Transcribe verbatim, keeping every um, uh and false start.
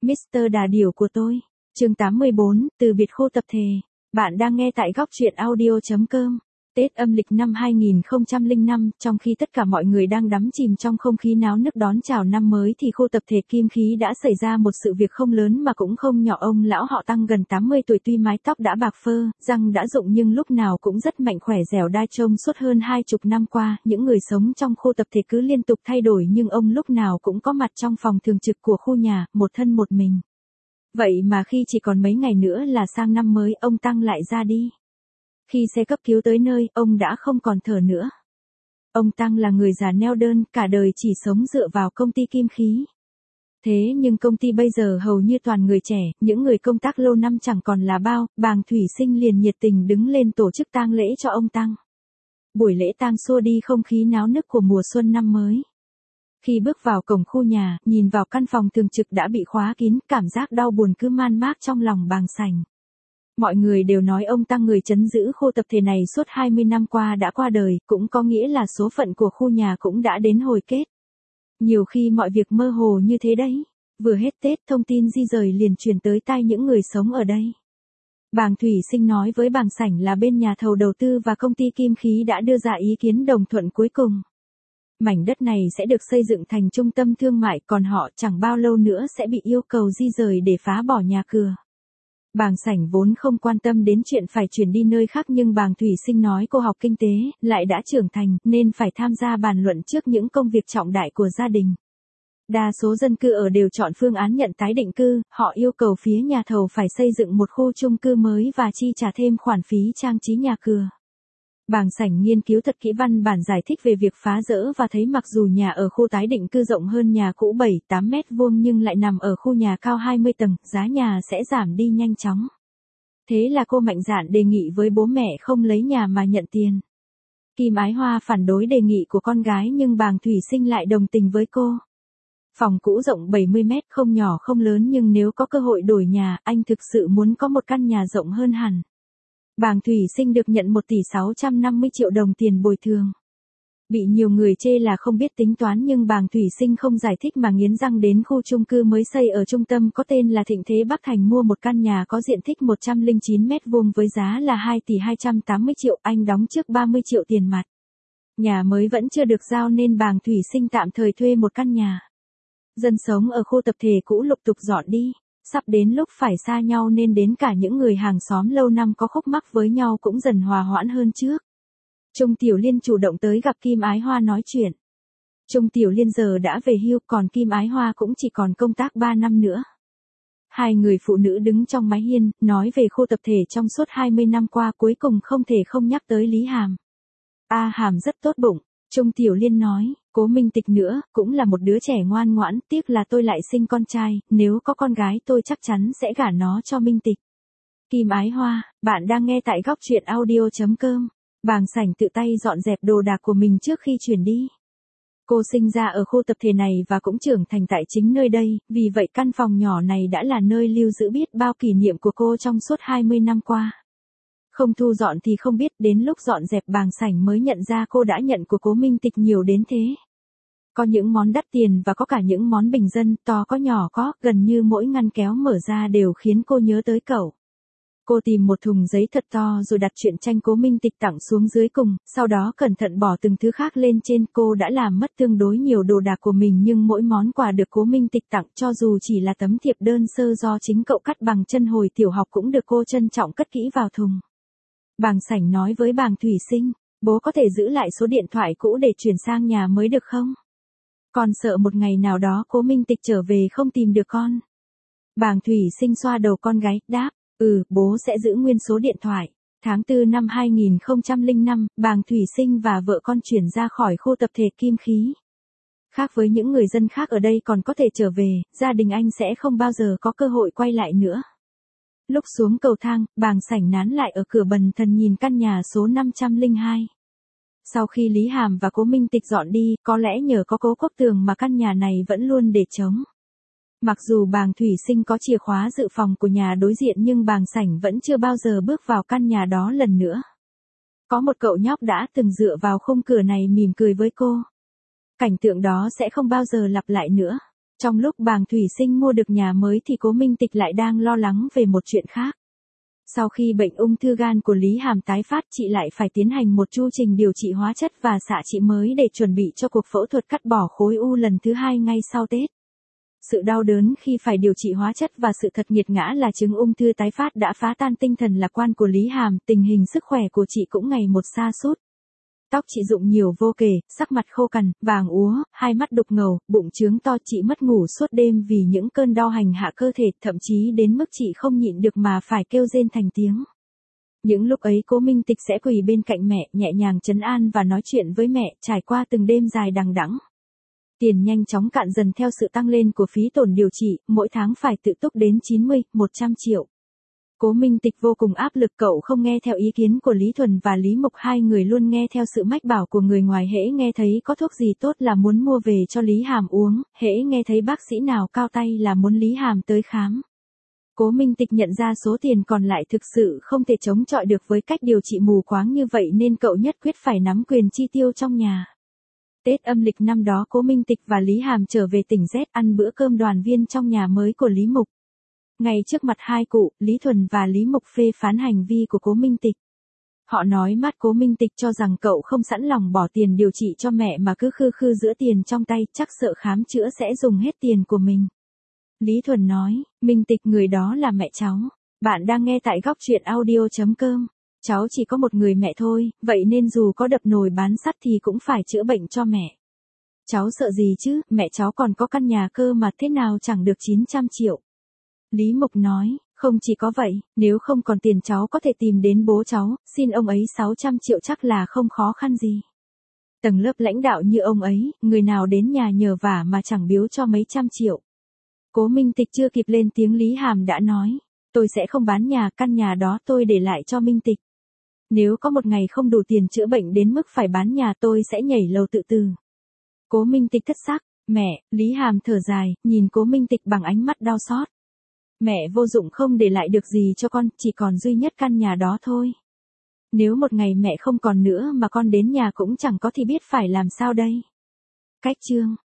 mít tơ Đà Điểu của tôi. Chương tám mươi bốn, từ biệt khô tập thể. Bạn đang nghe tại góc truyện audio chấm com. Tết âm lịch năm hai nghìn không trăm lẻ năm, trong khi tất cả mọi người đang đắm chìm trong không khí náo nức đón chào năm mới thì khu tập thể Kim Khí đã xảy ra một sự việc không lớn mà cũng không nhỏ. Ông lão họ Tăng gần tám mươi tuổi tuy mái tóc đã bạc phơ, răng đã rụng nhưng lúc nào cũng rất mạnh khỏe dẻo dai. Trông suốt hơn hai chục năm qua, những người sống trong khu tập thể cứ liên tục thay đổi nhưng ông lúc nào cũng có mặt trong phòng thường trực của khu nhà, một thân một mình. Vậy mà khi chỉ còn mấy ngày nữa là sang năm mới, ông Tăng lại ra đi. Khi xe cấp cứu tới nơi, ông đã không còn thở nữa. Ông Tăng là người già neo đơn, cả đời chỉ sống dựa vào công ty Kim Khí. Thế nhưng công ty bây giờ hầu như toàn người trẻ, những người công tác lâu năm chẳng còn là bao. Bàng Thủy Sinh liền nhiệt tình đứng lên tổ chức tang lễ cho ông Tăng. Buổi lễ tang xua đi không khí náo nức của mùa xuân năm mới. Khi bước vào cổng khu nhà, nhìn vào căn phòng thường trực đã bị khóa kín, cảm giác đau buồn cứ man mác trong lòng Bàng Sảnh. Mọi người đều nói ông Tăng người trấn giữ khu tập thể này suốt hai mươi năm qua đã qua đời, cũng có nghĩa là số phận của khu nhà cũng đã đến hồi kết. Nhiều khi mọi việc mơ hồ như thế đấy. Vừa hết Tết, thông tin di rời liền truyền tới tai những người sống ở đây. Bàng Thủy Sinh nói với Bàng Sảnh là bên nhà thầu đầu tư và công ty Kim Khí đã đưa ra ý kiến đồng thuận cuối cùng. Mảnh đất này sẽ được xây dựng thành trung tâm thương mại, còn họ chẳng bao lâu nữa sẽ bị yêu cầu di rời để phá bỏ nhà cửa. Bàng Sảnh vốn không quan tâm đến chuyện phải chuyển đi nơi khác nhưng Bàng Thủy Sinh nói cô học kinh tế, lại đã trưởng thành, nên phải tham gia bàn luận trước những công việc trọng đại của gia đình. Đa số dân cư ở đều chọn phương án nhận tái định cư, họ yêu cầu phía nhà thầu phải xây dựng một khu chung cư mới và chi trả thêm khoản phí trang trí nhà cửa. Bàng Sảnh nghiên cứu thật kỹ văn bản giải thích về việc phá dỡ và thấy mặc dù nhà ở khu tái định cư rộng hơn nhà cũ bảy tám mét vuông nhưng lại nằm ở khu nhà cao hai mươi tầng, giá nhà sẽ giảm đi nhanh chóng. Thế là cô mạnh dạn đề nghị với bố mẹ không lấy nhà mà nhận tiền. Kim Ái Hoa phản đối đề nghị của con gái nhưng Bàng Thủy Sinh lại đồng tình với cô. Phòng cũ rộng bảy mươi mét, không nhỏ không lớn nhưng nếu có cơ hội đổi nhà, anh thực sự muốn có một căn nhà rộng hơn hẳn. Bàng Thủy Sinh được nhận một tỷ sáu trăm năm mươi triệu đồng tiền bồi thường. Bị nhiều người chê là không biết tính toán nhưng Bàng Thủy Sinh không giải thích mà nghiến răng đến khu chung cư mới xây ở trung tâm có tên là Thịnh Thế Bắc Thành mua một căn nhà có diện tích một trăm lẻ chín mét vuông với giá là hai tỷ hai trăm tám mươi triệu, anh đóng trước ba mươi triệu tiền mặt. Nhà mới vẫn chưa được giao nên Bàng Thủy Sinh tạm thời thuê một căn nhà. Dân sống ở khu tập thể cũ lục tục dọn đi. Sắp đến lúc phải xa nhau nên đến cả những người hàng xóm lâu năm có khúc mắc với nhau cũng dần hòa hoãn hơn trước. Trung Tiểu Liên chủ động tới gặp Kim Ái Hoa nói chuyện. Trung Tiểu Liên giờ đã về hưu, còn Kim Ái Hoa cũng chỉ còn công tác ba năm nữa. Hai người phụ nữ đứng trong mái hiên, nói về khu tập thể trong suốt hai mươi năm qua, cuối cùng không thể không nhắc tới Lý Hàm. A Hàm rất tốt bụng, Trung Tiểu Liên nói, Cố Minh Tịch nữa, cũng là một đứa trẻ ngoan ngoãn, tiếc là tôi lại sinh con trai, nếu có con gái tôi chắc chắn sẽ gả nó cho Minh Tịch. Kim Ái Hoa, bạn đang nghe tại góc truyện audio chấm com. Bàng Sảnh tự tay dọn dẹp đồ đạc của mình trước khi chuyển đi. Cô sinh ra ở khu tập thể này và cũng trưởng thành tại chính nơi đây, vì vậy căn phòng nhỏ này đã là nơi lưu giữ biết bao kỷ niệm của cô trong suốt hai mươi năm qua. Không thu dọn thì không biết, đến lúc dọn dẹp Bàng Sảnh mới nhận ra cô đã nhận của Cố Minh Tịch nhiều đến thế. Có những món đắt tiền và có cả những món bình dân, to có nhỏ có, gần như mỗi ngăn kéo mở ra đều khiến cô nhớ tới cậu. Cô tìm một thùng giấy thật to rồi đặt truyện tranh Cố Minh Tịch tặng xuống dưới cùng, sau đó cẩn thận bỏ từng thứ khác lên trên. Cô đã làm mất tương đối nhiều đồ đạc của mình nhưng mỗi món quà được Cố Minh Tịch tặng, cho dù chỉ là tấm thiệp đơn sơ do chính cậu cắt bằng chân hồi tiểu học cũng được cô trân trọng cất kỹ vào thùng. Bàng Sảnh nói với Bàng Thủy Sinh, bố có thể giữ lại số điện thoại cũ để chuyển sang nhà mới được không? Con sợ một ngày nào đó Cố Minh Tịch trở về không tìm được con. Bàng Thủy Sinh xoa đầu con gái, đáp, ừ, bố sẽ giữ nguyên số điện thoại. Tháng tư năm hai nghìn không trăm lẻ năm, Bàng Thủy Sinh và vợ con chuyển ra khỏi khu tập thể Kim Khí. Khác với những người dân khác ở đây còn có thể trở về, gia đình anh sẽ không bao giờ có cơ hội quay lại nữa. Lúc xuống cầu thang, Bàng Sảnh nán lại ở cửa bần thần nhìn căn nhà số năm trăm lẻ hai. Sau khi Lý Hàm và Cố Minh Tịch dọn đi, có lẽ nhờ có Cố Quốc Tường mà căn nhà này vẫn luôn để trống. Mặc dù Bàng Thủy Sinh có chìa khóa dự phòng của nhà đối diện nhưng Bàng Sảnh vẫn chưa bao giờ bước vào căn nhà đó lần nữa. Có một cậu nhóc đã từng dựa vào khung cửa này mỉm cười với cô. Cảnh tượng đó sẽ không bao giờ lặp lại nữa. Trong lúc Bàng Thủy Sinh mua được nhà mới thì Cố Minh Tịch lại đang lo lắng về một chuyện khác. Sau khi bệnh ung thư gan của Lý Hàm tái phát, chị lại phải tiến hành một chu trình điều trị hóa chất và xạ trị mới để chuẩn bị cho cuộc phẫu thuật cắt bỏ khối u lần thứ hai ngay sau Tết. Sự đau đớn khi phải điều trị hóa chất và sự thật nghiệt ngã là chứng ung thư tái phát đã phá tan tinh thần lạc quan của Lý Hàm, tình hình sức khỏe của chị cũng ngày một sa sút. Tóc chị rụng nhiều vô kể, sắc mặt khô cằn, vàng úa, hai mắt đục ngầu, bụng trướng to, chị mất ngủ suốt đêm vì những cơn đau hành hạ cơ thể, thậm chí đến mức chị không nhịn được mà phải kêu rên thành tiếng. Những lúc ấy Cố Minh Tịch sẽ quỳ bên cạnh mẹ, nhẹ nhàng trấn an và nói chuyện với mẹ, trải qua từng đêm dài đằng đẵng. Tiền nhanh chóng cạn dần theo sự tăng lên của phí tổn điều trị, mỗi tháng phải tự túc đến chín mươi, một trăm triệu. Cố Minh Tịch vô cùng áp lực, cậu không nghe theo ý kiến của Lý Thuần và Lý Mục, hai người luôn nghe theo sự mách bảo của người ngoài, hễ nghe thấy có thuốc gì tốt là muốn mua về cho Lý Hàm uống, hễ nghe thấy bác sĩ nào cao tay là muốn Lý Hàm tới khám. Cố Minh Tịch nhận ra số tiền còn lại thực sự không thể chống chọi được với cách điều trị mù quáng như vậy nên cậu nhất quyết phải nắm quyền chi tiêu trong nhà. Tết âm lịch năm đó Cố Minh Tịch và Lý Hàm trở về tỉnh Z ăn bữa cơm đoàn viên trong nhà mới của Lý Mục. Ngay trước mặt hai cụ, Lý Thuần và Lý Mục phê phán hành vi của Cố Minh Tịch. Họ nói mát Cố Minh Tịch cho rằng cậu không sẵn lòng bỏ tiền điều trị cho mẹ mà cứ khư khư giữ tiền trong tay, chắc sợ khám chữa sẽ dùng hết tiền của mình. Lý Thuần nói, Minh Tịch, người đó là mẹ cháu. Bạn đang nghe tại góc truyện audio chấm com. Cháu chỉ có một người mẹ thôi, vậy nên dù có đập nồi bán sắt thì cũng phải chữa bệnh cho mẹ. Cháu sợ gì chứ, mẹ cháu còn có căn nhà cơ mà, thế nào chẳng được chín trăm triệu. Lý Mục nói, không chỉ có vậy, nếu không còn tiền cháu có thể tìm đến bố cháu, xin ông ấy sáu trăm triệu chắc là không khó khăn gì. Tầng lớp lãnh đạo như ông ấy, người nào đến nhà nhờ vả mà chẳng biếu cho mấy trăm triệu. Cố Minh Tịch chưa kịp lên tiếng Lý Hàm đã nói, tôi sẽ không bán nhà, căn nhà đó tôi để lại cho Minh Tịch. Nếu có một ngày không đủ tiền chữa bệnh đến mức phải bán nhà tôi sẽ nhảy lầu tự tử. Cố Minh Tịch thất sắc, mẹ, Lý Hàm thở dài, nhìn Cố Minh Tịch bằng ánh mắt đau xót. Mẹ vô dụng, không để lại được gì cho con, chỉ còn duy nhất căn nhà đó thôi. Nếu một ngày mẹ không còn nữa mà con đến nhà cũng chẳng có thì biết phải làm sao đây. Cách chương